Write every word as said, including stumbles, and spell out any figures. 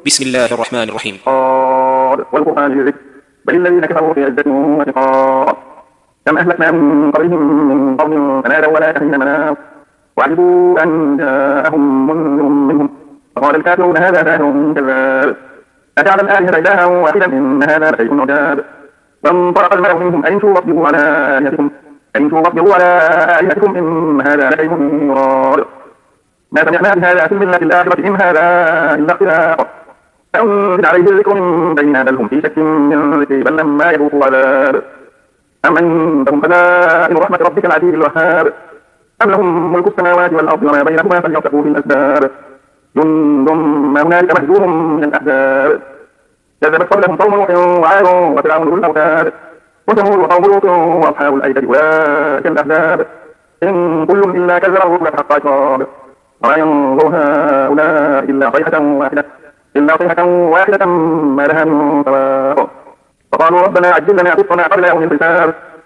بسم الله الرحمن الرحيم. قال والقرآن ذي الذكر بل الذين كفروا في عزة وشقاق كم أهلكنا من قبلهم من قرن فنادوا ولا تحين مناص وعجبوا أن جاءهم منذر منهم فقال الكافرون هذا ساحر كذاب أجعل الآلهة إلها واحدا إن هذا لشيء عجاب فانطلق الملأ منهم أن امشوا واصبروا على آلهتكم أن امشوا واصبروا على آلهتكم إن هذا لشيء يراد ما سمعنا بهذا في الملة الآخرة إن هذا إلا اختلاق أنزل عليه الذكر من بيننا بل هم في شك من ذكري بل لما يذوقوا عذاب أم عندهم خزائن رحمة ربك العزيز الوهاب أم لهم ملك السماوات والأرض وما بينهما فليرتقوا في الأسباب جند ما هنالك مهزوم من الأحزاب كذبت قبلهم قوم نوح وعاد وفرعون ذو الأوتاد وثمود وقوم لوط وأصحاب الأيكة أولئك الأحزاب إن كل إلا كذب الرسل حق عقاب وما ينظر هؤلاء إلا صيحة واحدة إلا صيحة واحدة ما لها من فواق فقالوا ربنا عجل لنا قسطنا قبل يوم الحساب